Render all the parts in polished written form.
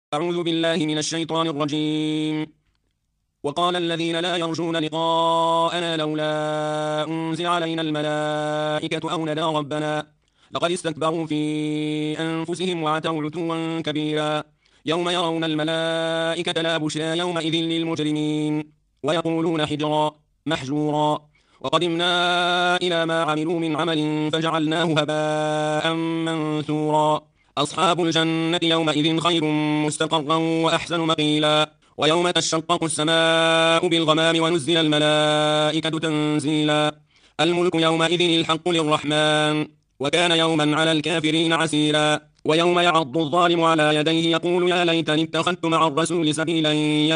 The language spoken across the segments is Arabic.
أعوذ بالله من الشيطان الرجيم. وقال الذين لا يرجون لقاءنا لولا أنزل علينا الملائكة أو ندى ربنا لقد استكبروا في أنفسهم وعتوا عتوا كبيرا. يوم يرون الملائكة لا بشرى يومئذ للمجرمين ويقولون حجرا محجورا. وقدمنا إلى ما عملوا من عمل فجعلناه هباء منثورا. أصحاب الجنة يومئذ خير مستقرا وأحسن مقيلا. ويوم تشقق السماء بالغمام ونزل الملائكة تنزيلا. الملك يومئذ الحق للرحمن وكان يوما على الكافرين عسيرا. ويوم يعض الظالم على يديه يقول يا ليتني اتخذت مع الرسول سبيلا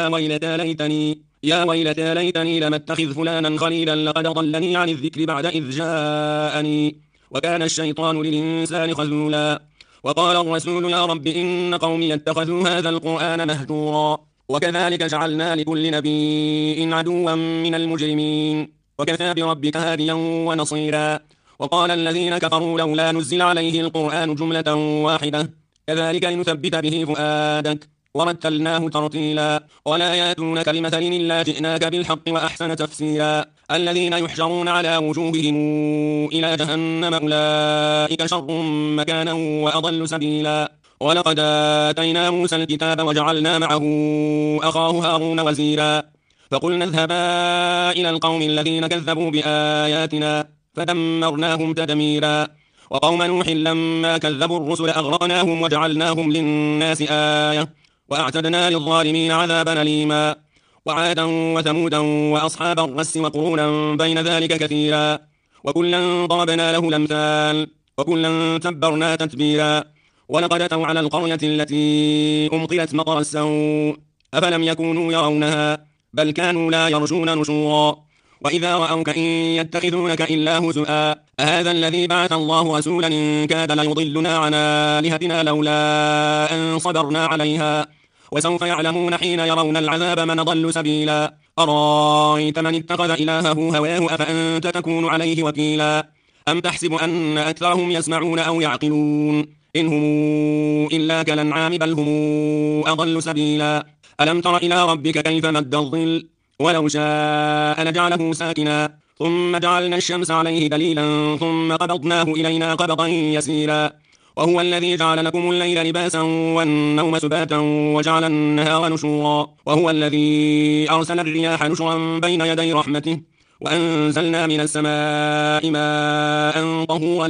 يا ويلتى ليتني لم اتخذ فلانا خليلا لقد ضلني عن الذكر بعد إذ جاءني وكان الشيطان للإنسان خذولا. وقال الرسول يا رب إن قومي اتخذوا هذا القرآن مهجورا. وكذلك جعلنا لكل نبي عدوا من المجرمين وكفى بربك هاديا ونصيرا. وقال الذين كفروا لولا نزل عليه القرآن جملة واحدة كذلك لنثبت به فؤادك ورتلناه ترتيلا. ولا ياتونك بمثل إلا جئناك بالحق وأحسن تفسيرا. الذين يحشرون على وجوههم إلى جهنم أولئك شر مكانا وأضل سبيلا. ولقد آتينا موسى الكتاب وجعلنا معه أخاه هارون وزيرا. فقلنا اذهبا إلى القوم الذين كذبوا بآياتنا فدمرناهم تدميرا. وقوم نوح لما كذبوا الرسل أغرقناهم وجعلناهم للناس آية وأعتدنا للظالمين عذابا أليما. وعادا وثمودا وأصحاب الرس وقرونا بين ذلك كثيرا. وكلا ضربنا له الأمثال وكلا تبرنا تتبيرا. ولقد أتوا على القرية التي أمطرت مطر السوء أفلم يكونوا يرونها بل كانوا لا يرجون نشورا. وإذا رأوك إن يتخذونك إلا هزؤا أهذا الذي بعث الله رسولا إن كاد ليضلنا عن آلهتنا لولا أن صبرنا عليها. وسوف يعلمون حين يرون العذاب من ضل سبيلا. أرأيت من اتخذ إلهه هواه أفأنت تكون عليه وكيلا. أم تحسب أن أكثرهم يسمعون أو يعقلون إن هم إلا كالأنعام بل هم أضل سبيلا. ألم تر إلى ربك كيف مد الظل ولو شاء لجعله ساكنا ثم جعلنا الشمس عليه دليلا ثم قبضناه إلينا قبضا يسيرا. وهو الذي جعل لكم الليل لباسا والنوم سباتا وجعل النهار نشورا. وهو الذي أرسل الرياح نشرا بين يدي رحمته وأنزلنا من السماء ماء طهورا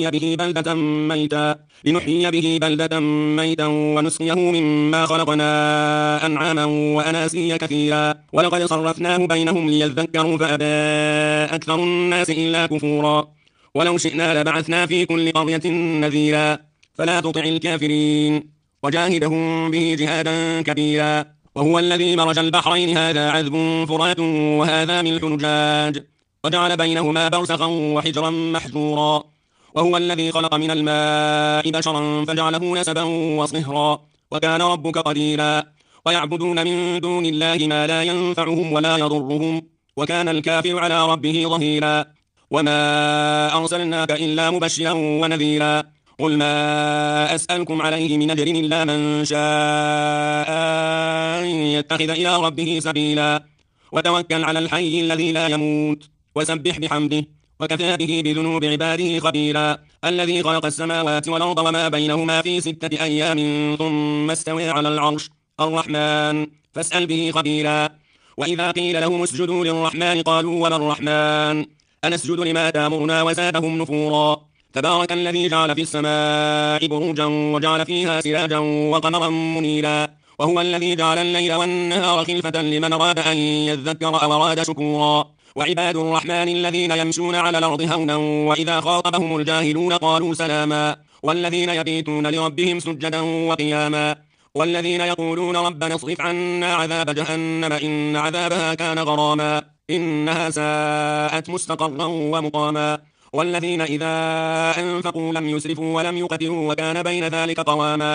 لنحيي به بلدة ميتا ونسقيه مما خلقنا أنعاما وأناسيا كثيرا. ولقد صرفناه بينهم ليذكروا فأبى أكثر الناس إلا كفورا. ولو شئنا لبعثنا في كل قرية نذيرا فلا تطع الكافرين وجاهدهم به جهادا كبيرا. وهو الذي مرج البحرين هذا عذب فرات وهذا ملح نجاج وجعل بينهما برزخا وحجرا محجورا. وهو الذي خلق من الماء بشرا فجعله نسبا وصهرا وكان ربك قديرا. ويعبدون من دون الله ما لا ينفعهم ولا يضرهم وكان الكافر على ربه ظهيرا. وما أرسلناك إلا مبشرا ونذيرا. قل ما أسألكم عليه من أجر إلا من شاء أن يتخذ إلى ربه سبيلا. وتوكل على الحي الذي لا يموت وسبح بحمده وكفى به بذنوب عباده خبيرا. الذي خلق السماوات والأرض وما بينهما في 6 أيام ثم استوى على العرش الرحمن فاسأل به خبيرا. وإذا قيل لهم اسجدوا للرحمن قالوا وما الرحمن أنسجد لما تأمرنا وزادهم نفورا. تبارك الذي جعل في السماء بروجا وجعل فيها سراجا وقمرا منيرا. وهو الذي جعل الليل والنهار خلفة لمن أراد أن يذكر أو أراد شكورا. وعباد الرحمن الذين يمشون على الأرض هونا وإذا خاطبهم الجاهلون قالوا سلاما. والذين يبيتون لربهم سجدا وقياما. والذين يقولون ربنا اصرف عنا عذاب جهنم إن عذابها كان غراما إنها ساءت مستقرا ومقاما. والذين إذا أنفقوا لم يسرفوا ولم يقتروا وكان بين ذلك قواما.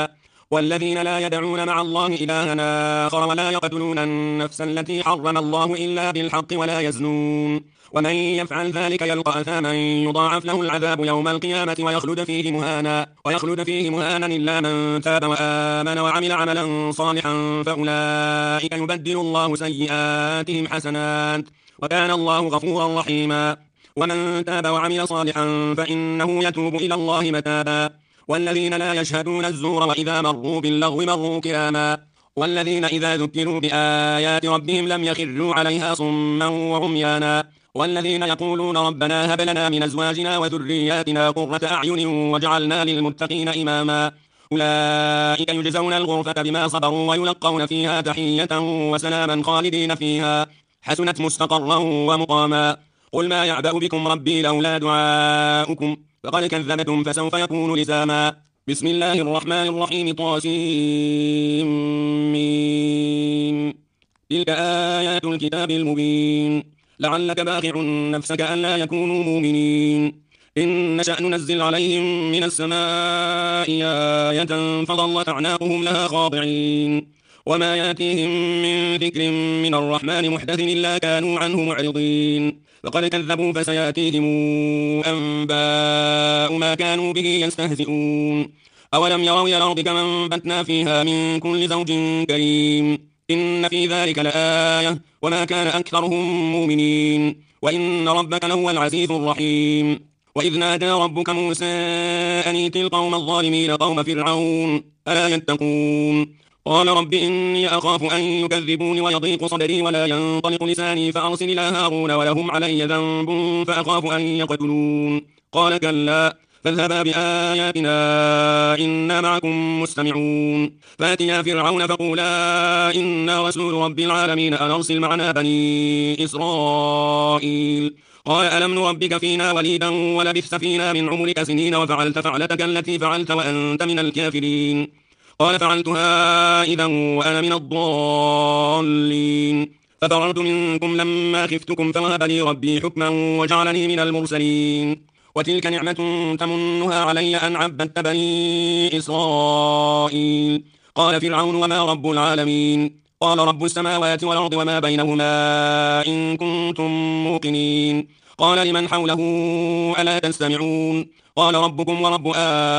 والذين لا يدعون مع الله إلها آخر ولا يقتلون النفس التي حرم الله إلا بالحق ولا يزنون ومن يفعل ذلك يلقى أثاما يضاعف له العذاب يوم القيامة ويخلد فيه مهانا إلا من تاب وآمن وعمل عملا صالحا فأولئك يبدل الله سيئاتهم حسنات وكان الله غفورا رحيما ومن تاب وعمل صالحا فإنه يتوب إلى الله متابا والذين لا يشهدون الزور وإذا مروا باللغو مروا كراما والذين إذا ذكروا بآيات ربهم لم يخروا عليها صما وعميانا والذين يقولون ربنا هب لنا من أزواجنا وذرياتنا قرة أعين واجعلنا للمتقين إماما أولئك يجزون الغرفة بما صبروا ويلقون فيها تحية وسلاما خالدين فيها حسنت مستقرا ومقاما قل ما يعبأ بكم ربي لولا دعاؤكم فقد كذبتم فسوف يكون لزاما بسم الله الرحمن الرحيم طاسيم تلك آيات الكتاب المبين لعلك باخع نفسك ألا يكونوا مؤمنين إن نشأ ننزل عليهم من السماء آية فظلت أعناقهم لها خاضعين وما يأتيهم من ذكر من الرحمن محدث إلا كانوا عنه معرضين فقد كذبوا فسيأتيهم أنباء ما كانوا به يستهزئون أولم يروا إلى الأرض كما أنبتنا فيها من كل زوج كريم إن في ذلك لآية وما كان أكثرهم مؤمنين وإن ربك لهو العزيز الرحيم وإذ نادى ربك موسى أن ائت القوم الظالمين قوم فرعون ألا يتقون قال رب إني أخاف أن يكذبون ويضيق صدري ولا ينطلق لساني فأرسل إلى هارون ولهم علي ذنب فأخاف أن يقتلون قال كلا فاذهبا بآياتنا إنا معكم مستمعون فأتيا فرعون فقولا إنا رسول رب العالمين أن أرسل معنا بني إسرائيل قال ألم نربك فينا وليدا ولبثت فينا من عمرك سنين وفعلت فعلتك التي فعلت وأنت من الكافرين قال فعلتها إذا وأنا من الضالين ففررت منكم لما خفتكم فوهب لي ربي حكما وجعلني من المرسلين وتلك نعمة تمنها علي أن عبدت بني إسرائيل قال فرعون وما رب العالمين قال رب السماوات والأرض وما بينهما إن كنتم موقنين قال لمن حوله ألا تستمعون قال ربكم ورب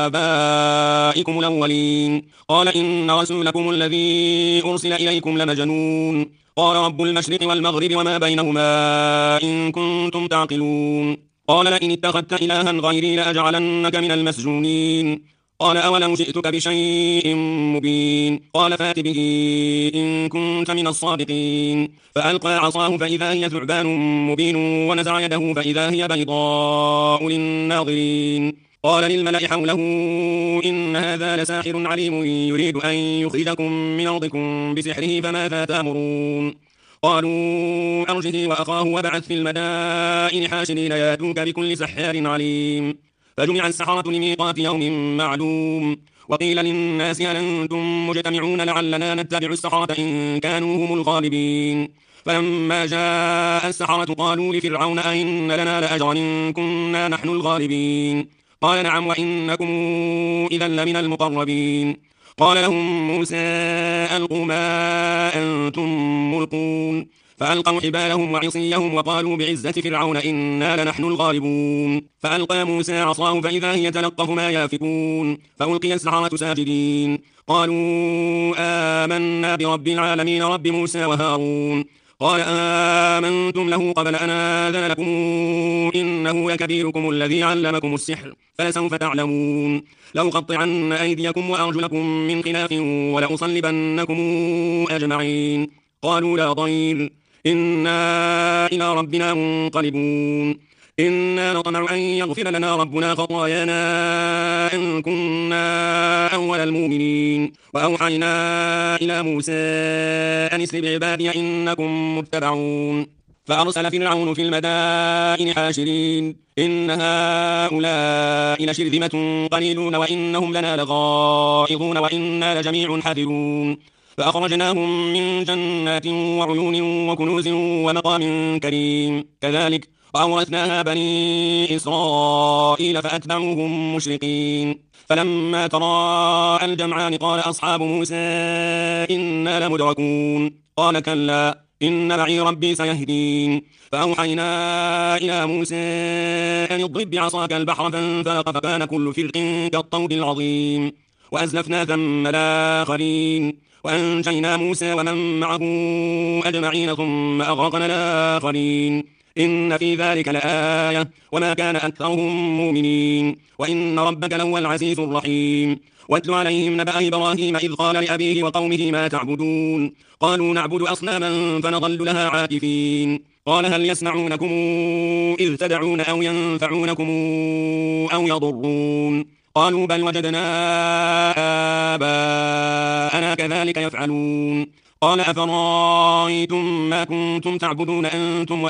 آبائكم الأولين قال إن رسولكم الذي أرسل إليكم لمجنون قال رب المشرق والمغرب وما بينهما إن كنتم تعقلون قال لئن اتخذت إلها غيري لأجعلنك من المسجونين قال أولو جئتك بشيء مبين قال فات به إن كنت من الصادقين فألقى عصاه فإذا هي ثعبان مبين ونزع يده فإذا هي بيضاء للناظرين قال للملأ حوله إن هذا لساحر عليم يريد أن يخرجكم من أرضكم بسحره فماذا تأمرون قالوا أرجه وأخاه وابعث في المدائن حاشرين ياتوك بكل سحار عليم فجمع السحرة لميقات يوم معلوم وقيل للناس هل أنتم مجتمعون لعلنا نتبع السحرة إن كانوا هم الغالبين فلما جاء السحرة قالوا لفرعون أئن لنا لأجرا إن كنا نحن الغالبين قال نعم وإنكم إذا لمن المقربين قال لهم موسى ألقوا ما أنتم ملقون فألقوا حبالهم وعصيهم وقالوا بعزة فرعون إنا لنحن الغالبون فألقى موسى عصاه فإذا هي تلقف ما يافكون فألقي السحرة ساجدين قالوا آمنا برب العالمين رب موسى وهارون قال آمنتم له قبل أن آذن لكم إنه لكبيركم الذي علمكم السحر فلسوف تعلمون لأقطعن أيديكم وأرجلكم من خلاف ولأصلبنكم أجمعين قالوا لا ضير إنا إلى ربنا منقلبون إنا نطمع أن يغفر لنا ربنا خطايانا أن كنا أول المؤمنين وأوحينا إلى موسى أن اسر بعبادي إنكم متبعون فأرسل فرعون في المدائن حاشرين إن هؤلاء لشرذمة قليلون وإنهم لنا لغائظون وإنا لجميع حذرون فأخرجناهم من جنات وعيون وكنوز ومقام كريم كذلك وأورثناها بني إسرائيل فأتبعوهم مشرقين فلما تراءى الجمعان قال أصحاب موسى إنا لمدركون قال كلا إن معي ربي سيهدين فأوحينا إلى موسى أن اضرب بعصاك البحر فانفلق فكان كل فرق كالطود العظيم وأزلفنا ثم الآخرين وأنجينا موسى ومن معه أجمعين ثم أغرقنا الآخرين إن في ذلك لآية وما كان أكثرهم مؤمنين وإن ربك لهو العزيز الرحيم واتل عليهم نبأ إبراهيم إذ قال لأبيه وقومه ما تعبدون قالوا نعبد أصناما فنظل لها عاكفين قال هل يسمعونكم إذ تدعون أو ينفعونكم أو يضرون قالوا بل وجدنا آباءنا كذلك يفعلون قال أفرأيتم ما كنتم تعبدون أنتم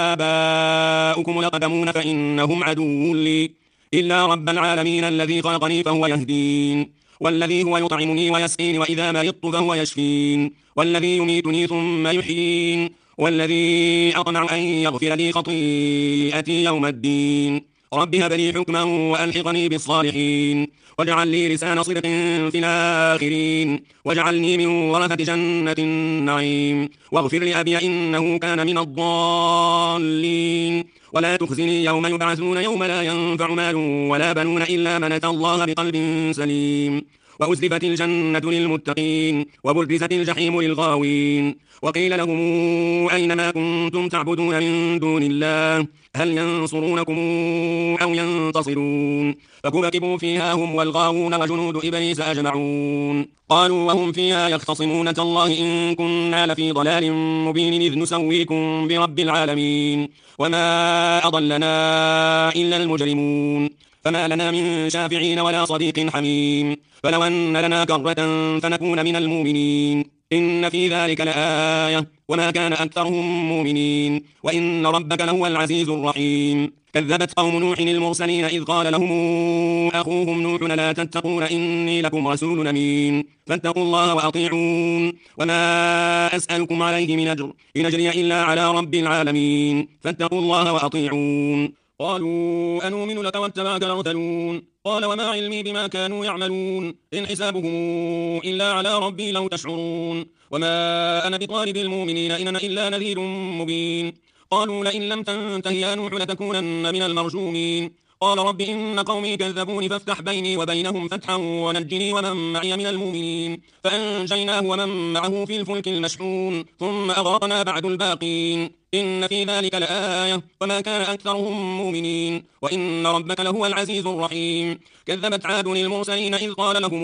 وآباؤكم الأقدمون فإنهم عدو لي إلا رب العالمين الذي خلقني فهو يهدين والذي هو يطعمني ويسقين وإذا مرضت فهو يشفين والذي يميتني ثم يحيين والذي أطمع أن يغفر لي خطيئتي يوم الدين رب هب لي حكما وألحقني بالصالحين واجعل لي لسان صدق في الآخرين واجعلني من ورثة جنة النعيم واغفر لأبي إنه كان من الضالين ولا تخزني يوم يبعثون يوم لا ينفع مال ولا بنون إلا من أتى الله بقلب سليم وأزلفت الجنة للمتقين وبرزت الجحيم للغاوين وقيل لهم أين ما كنتم تعبدون من دون الله هل ينصرونكم أو ينتصرون فكبكبوا فيها هم والغاوون وجنود إبليس أجمعون قالوا وهم فيها يختصمون تالله إن كنا لفي ضلال مبين إذ نسويكم برب العالمين وما أضلنا إلا المجرمون فما لنا من شافعين ولا صديق حميم فلو أن لنا كرة فنكون من المؤمنين إن في ذلك لآية وما كان أكثرهم مؤمنين وإن ربك لهو العزيز الرحيم كذبت قوم نوح المرسلين إذ قال لهم أخوهم نوح لا تتقون إني لكم رسول أمين فاتقوا الله وأطيعون وما أسألكم عليه من أجر إن أجري إلا على رب العالمين فاتقوا الله وأطيعون قالوا أنؤمن لك واتبعك الأرذلون قال وما علمي بما كانوا يعملون إن حسابهم إلا على ربي لو تشعرون وما أنا بطارد المؤمنين إن أنا إلا نذير مبين قالوا لئن لم تنته يا نوح لتكونن من المرجومين قال رب إن قومي كذبوني فافتح بيني وبينهم فتحا ونجني ومن معي من المؤمنين فأنجيناه ومن معه في الفلك المشحون ثم أغرقنا بعد الباقين إن في ذلك لآية وما كان أكثرهم مؤمنين وإن ربك لهو العزيز الرحيم كذبت عاد المرسلين إذ قال لهم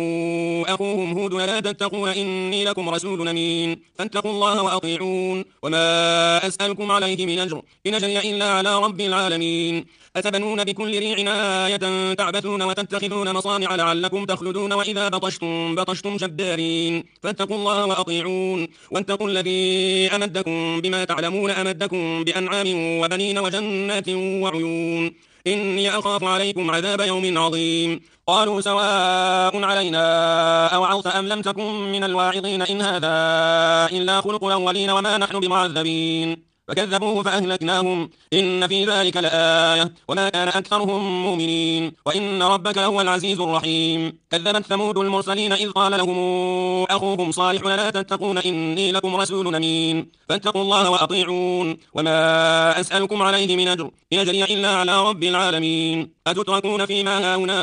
أخوهم هود لا تتقون إني لكم رسول أمين فاتقوا الله وأطيعون وما أسألكم عليه من أجر إن أجري إلا على رب العالمين أتبنون بكل ريع آية تعبثون وتتخذون مصانع لعلكم تخلدون وإذا بطشتم جبارين فاتقوا الله وأطيعون واتقوا الذي أمدكم بما تعلمون أمدكم بأنعام وبنين وجنات وعيون إني أخاف عليكم عذاب يوم عظيم قالوا سواء علينا أوعظت أم لم تكن من الواعظين إن هذا إلا خلق الأولين وما نحن بمعذبين فكذبوه فأهلكناهم إن في ذلك لآية وما كان أكثرهم مؤمنين وإن ربك لهو العزيز الرحيم كذبت ثمود المرسلين إذ قال لهم أخوهم صالح لا تتقون إني لكم رسول أمين فاتقوا الله وأطيعون وما أسألكم عليه من أجر إن أجري إلا على رب العالمين أتتركون فيما هاهنا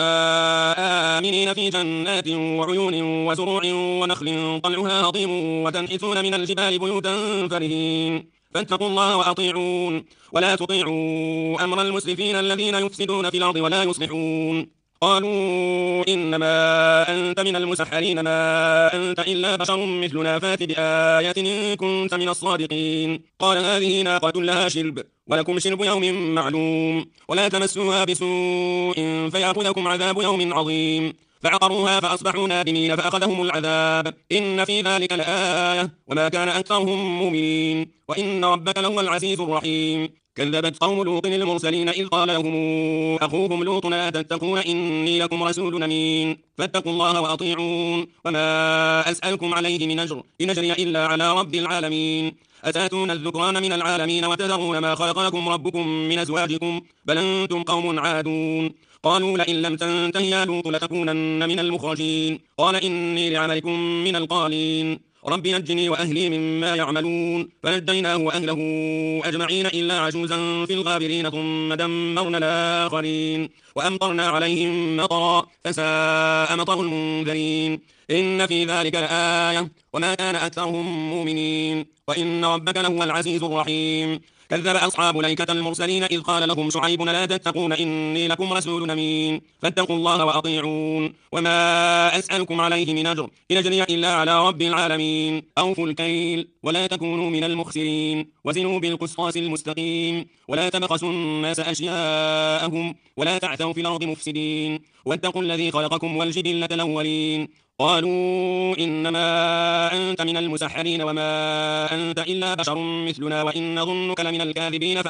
آمنين في جنات وعيون وزروع ونخل طلعها هضيم وتنحتون من الجبال بيوتا فرهين فاتقوا الله وأطيعون ولا تطيعوا أمر المسرفين الذين يفسدون في الأرض ولا يصلحون قالوا إنما أنت من المسحرين ما أنت إلا بشر مثلنا فات بآية إن كنت من الصادقين قال هذه ناقة لها شرب ولكم شرب يوم معلوم ولا تمسوها بسوء فيأخذكم عذاب يوم عظيم فعقروها فأصبحوا نادمين فأخذهم العذاب إن في ذلك لآية وما كان أكثرهم مؤمنين وإن ربك لهو العزيز الرحيم كذبت قوم لوط المرسلين إذ قال لهم أخوهم لوط لا تتقون إني لكم رسول أمين فاتقوا الله وأطيعون وما أسألكم عليه من أجر إن أجري إلا على رب العالمين أتاتون الذكران من العالمين وتذرون ما خلق لكم ربكم من أزواجكم بل أنتم قوم عادون قالوا لئن لم تنته يا لوط لتكونن من المخرجين قال إني لعملكم من القالين رب نجني وأهلي مما يعملون فنجيناه وأهله أجمعين إلا عجوزا في الغابرين ثم دمرنا الآخرين وأمطرنا عليهم مطرا فساء مطر المنذرين إن في ذلك لآية وما كان أكثرهم مؤمنين وإن ربك لهو العزيز الرحيم كذب أصحاب الأيكة المرسلين إذ قال لهم شعيب لا تتقون إني لكم رسول أمين فاتقوا الله وأطيعون وما أسألكم عليه من أجر إن أجري إلا على رب العالمين أوفوا الكيل ولا تكونوا من المخسرين وزنوا بالقسطاس المستقيم ولا تبخسوا الناس أشياءهم ولا تعثوا في الأرض مفسدين واتقوا الذي خلقكم والجبلة الأولين قالوا إنما أنت من المسحرين وما أنت إلا بشر مثلنا وإن ظنك لمن الكاذبين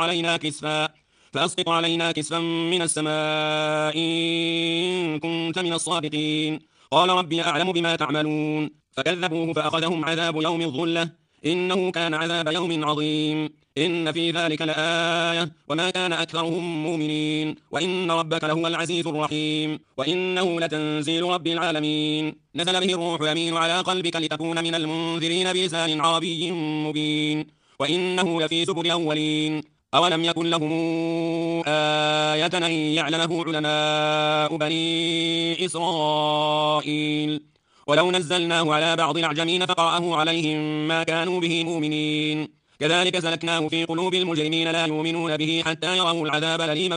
فأسقط علينا كسفا من السماء إن كنت من الصادقين قال ربي أعلم بما تعملون فكذبوه فأخذهم عذاب يوم الظلة إنه كان عذاب يوم عظيم إن في ذلك لآية وما كان أكثرهم مؤمنين وإن ربك لهو العزيز الرحيم وإنه لتنزيل رب العالمين نزل به الروح الأمين على قلبك لتكون من المنذرين بلسان عربي مبين وإنه لفي زبر الأولين أولم يكن لهم آية أن يعلمه علماء بني إسرائيل ولو نزلناه على بعض الأعجمين فقرأه عليهم ما كانوا به مؤمنين كذلك سلكناه في قلوب المجرمين لا يؤمنون به حتى يروا العذاب الأليم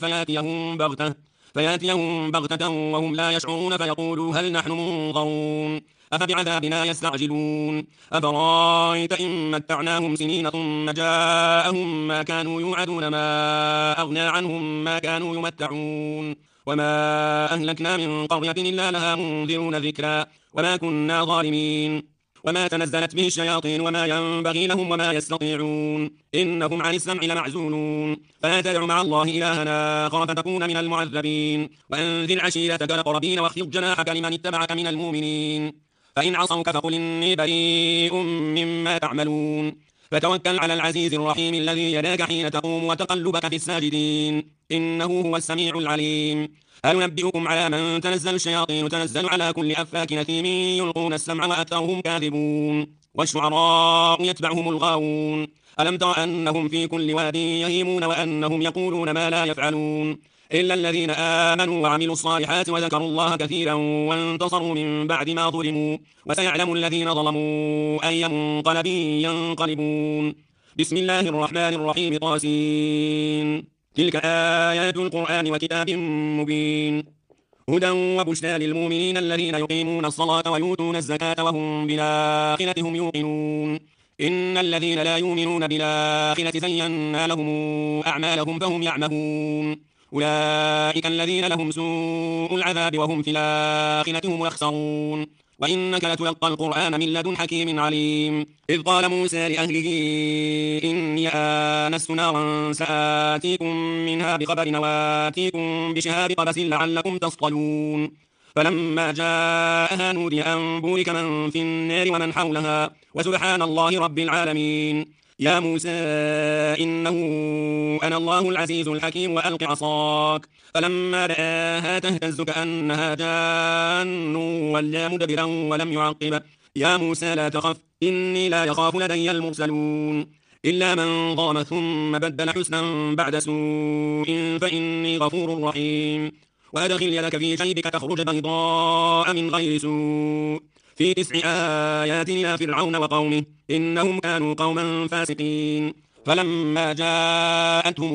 فياتيهم بغتة وهم لا يشعرون فيقولوا هل نحن منظرون أفبعذابنا يستعجلون أفرأيت إن متعناهم سنين ثم جاءهم ما كانوا يوعدون ما أغنى عنهم ما كانوا يمتعون وما أهلكنا من قرية إلا لها منذرون ذكرا وما كنا ظالمين وما تنزلت به الشياطين وما ينبغي لهم وما يستطيعون إنهم عن السمع لمعزولون فلا تدع مع الله إلها آخر فتكون من المعذبين وأنذر عشيرتك الأقربين واخفض جناحك لمن اتبعك من المؤمنين فإن عصوك فقل إني بريء مما تعملون فتوكل على العزيز الرحيم الذي يراك حين تقوم وتقلبك في الساجدين إنه هو السميع العليم هل ننبئكم على من تنزل الشياطين تنزل على كل أفاك نثيم يلقون السمع وأكثرهم كاذبون والشعراء يتبعهم الغاوون ألم تر أنهم في كل واد يهيمون وأنهم يقولون ما لا يفعلون إلا الذين آمنوا وعملوا الصالحات وذكروا الله كثيرا وانتصروا من بعد ما ظلموا وسيعلم الذين ظلموا أي منقلب ينقلبون بسم الله الرحمن الرحيم طاسين تلك آيات القرآن وكتاب مبين هدى وبشرى للمؤمنين الذين يقيمون الصلاة ويؤتون الزكاة وهم بالآخرة هم يوقنون إن الذين لا يؤمنون بالآخرة زينا لهم أعمالهم فهم يعمهون أولئك الذين لهم سوء العذاب وهم في الآخرة هم يخسرون وإنك لتلقى القرآن من لدن حكيم عليم إذ قال موسى لأهله إني آنست نارا سآتيكم منها بخبر وآتيكم بشهاب قبس لعلكم تصطلون فلما جاءها نودي أن بورك من في النار ومن حولها وسبحان الله رب العالمين يا موسى إنه أنا الله العزيز الحكيم وألق عصاك فلما رآها تهتز كأنها جان ولا مدبرا ولم يعقب يا موسى لا تخف إني لا يخاف لدي المرسلون إلا من ظلم ثم بدل حسنا بعد سوء فإني غفور رحيم وأدخل يدك في جيبك تخرج بيضاء من غير سوء في 9 آيات إلى فرعون وقومه إنهم كانوا قوما فاسقين فلما جاءتهم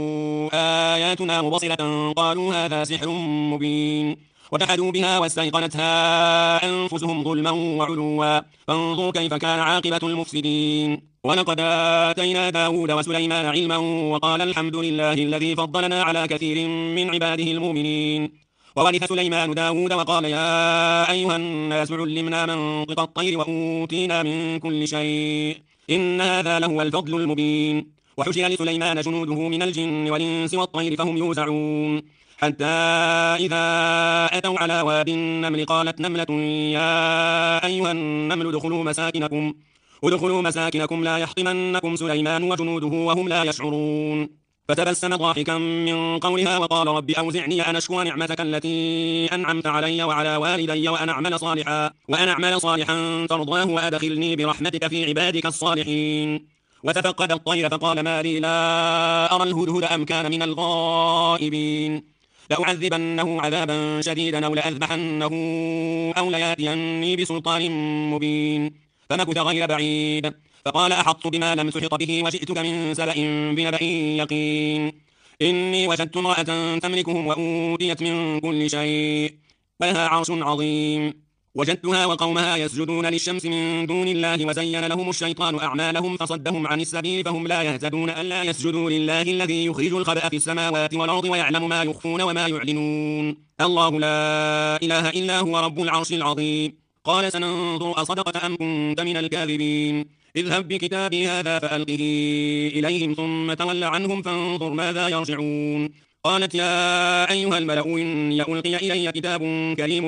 آياتنا مبصرة قالوا هذا سحر مبين وجحدوا بها واستيقنتها أنفسهم ظلما وعلوا فانظر كيف كان عاقبة المفسدين ولقد آتينا داود وسليمان علما وقال الحمد لله الذي فضلنا على كثير من عباده المؤمنين وورث سليمان داود وقال يا أيها الناس علمنا منطق الطير وأوتينا من كل شيء إن هذا لهو الفضل المبين وحشر لسليمان جنوده من الجن والإنس والطير فهم يوزعون حتى إذا أتوا على واد النمل قالت نملة يا أيها النمل ادخلوا مساكنكم لا يحطمنكم سليمان وجنوده وهم لا يشعرون فتبسم ضاحكا من قولها وقال رب أوزعني أن أشكر نعمتك التي أنعمت علي وعلى والدي وأن أعمل صالحا ترضاه وأدخلني برحمتك في عبادك الصالحين وتفقد الطير فقال ما لي لا أرى الهدهد أم كان من الغائبين لأعذبنه عذابا شديدا أو لأذبحنه أو لياتيني بسلطان مبين فمكث غير بعيد فقال أحطت بما لم تحط به وجئتك من سبأ بنبأ يقين إني وجدت امرأة تملكهم وأوتيت من كل شيء ولها عرش عظيم وجدتها وقومها يسجدون للشمس من دون الله وزين لهم الشيطان أعمالهم فصدهم عن السبيل فهم لا يهتدون ألا يسجدوا لله الذي يخرج الخبأ في السماوات والأرض ويعلم ما يخفون وما يعلنون الله لا إله إلا هو رب العرش العظيم قال سننظر أصدقت أم كنت من الكاذبين اذهب بكتابي هذا فألقه إليهم ثم تول عنهم فانظر ماذا يرجعون قالت يا أيها الملأ إني ألقي إلي كتاب كريم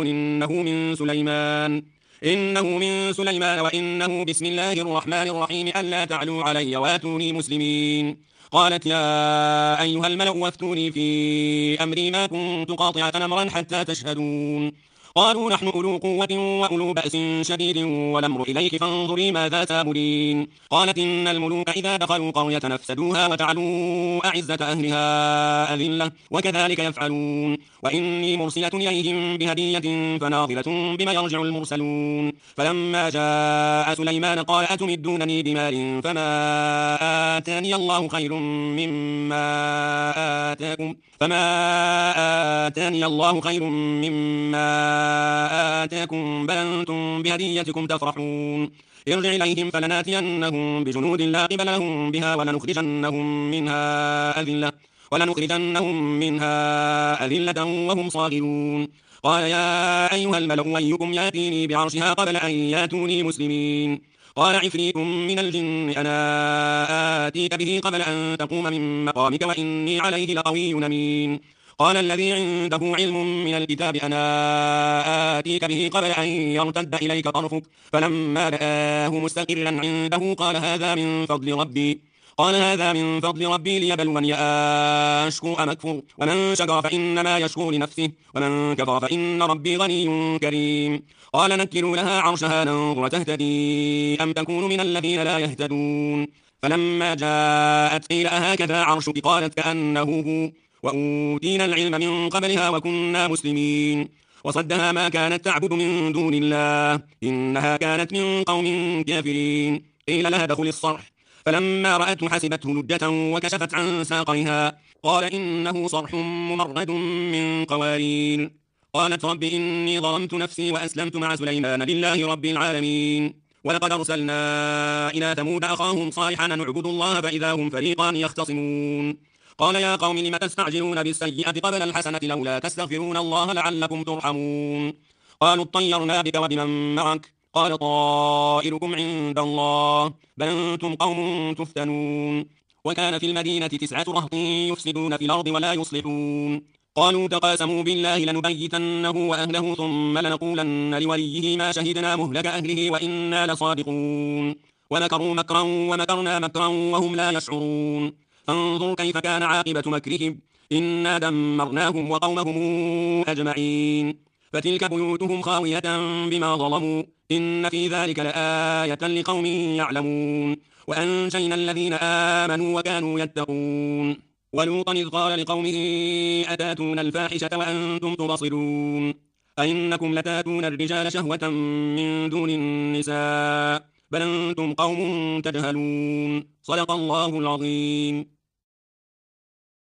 إنه من سليمان وإنه بسم الله الرحمن الرحيم ألا تعلوا علي واتوني مسلمين قالت يا أيها الملأ وافتوني في أمري ما كنت قاطعة أمرا حتى تشهدون قالوا نحن أولو قوة وأولو بأس شديد والأمر إليك فانظري ماذا تامرين قالت إن الملوك إذا دخلوا قرية نفسدوها وجعلوا أعزة أهلها أذلة وكذلك يفعلون وإني مرسلة إليهم بهدية فناظرة بما يرجع المرسلون فلما جاء سليمان قال أتمدونني بمال فما آتاني الله خير مما آتاكم بل أنتم بهديتكم تفرحون ارجع إليهم فلناتينهم بجنود لا قبل لهم بها ولنخرجنهم منها أذلة وهم صاغرون قال يا أيها الملأ أيكم يأتيني بعرشها قبل أن ياتوني مسلمين قال عفريت من الجن أنا آتيك به قبل أن تقوم من مقامك وإني عليه لقوي أمين قال الذي عنده علم من الكتاب أنا آتيك به قبل أن يرتد إليك طرفك فلما رآه مستقرا عنده قال هذا من فضل ربي ليبلوني أشكر أم أكفر ومن شكر فإنما يشكر لنفسه ومن كفر فإن ربي غني كريم قال نكروا لها عرشها ننظر تهتدي أم تكون من الذين لا يهتدون فلما جاءت قيل أهكذا عرشك قالت كأنه هو وأوتينا العلم من قبلها وكنا مسلمين وصدها ما كانت تعبد من دون الله إنها كانت من قوم كافرين قيل لها ادخل الصرح فلما رأته حسبته لجة وكشفت عن ساقيها قال إنه صرح ممرد من قوارير قالت رب إني ظلمت نفسي وأسلمت مع سليمان لله رب العالمين ولقد أرسلنا إلى ثمود أخاهم صالحا أن اعبدوا الله فإذا هم فريقان يختصمون قال يا قوم لم تستعجلون بالسيئة قبل الحسنة لولا تستغفرون الله لعلكم ترحمون قالوا اطيرنا بك وبمن معك قال طائركم عند الله بل أنتم قوم تفتنون وكان في المدينة 9 رهط يفسدون في الأرض ولا يصلحون قالوا تقاسموا بالله لنبيتنه وأهله ثم لنقولن لوليه ما شهدنا مهلك أهله وإنا لصادقون ومكروا مكرا ومكرنا مكرا وهم لا يشعرون فانظر كيف كان عاقبة مكرهم إنا دمرناهم وقومهم أجمعين فتلك بيوتهم خاوية بما ظلموا إن في ذلك لآية لقوم يعلمون وأنجينا الذين آمنوا وكانوا يتقون ولوطا إذ قال لقومه أتاتون الفاحشة وأنتم تبصرون أئنكم لتاتون الرجال شهوة من دون النساء بل أنتم قوم تجهلون صدق الله العظيم.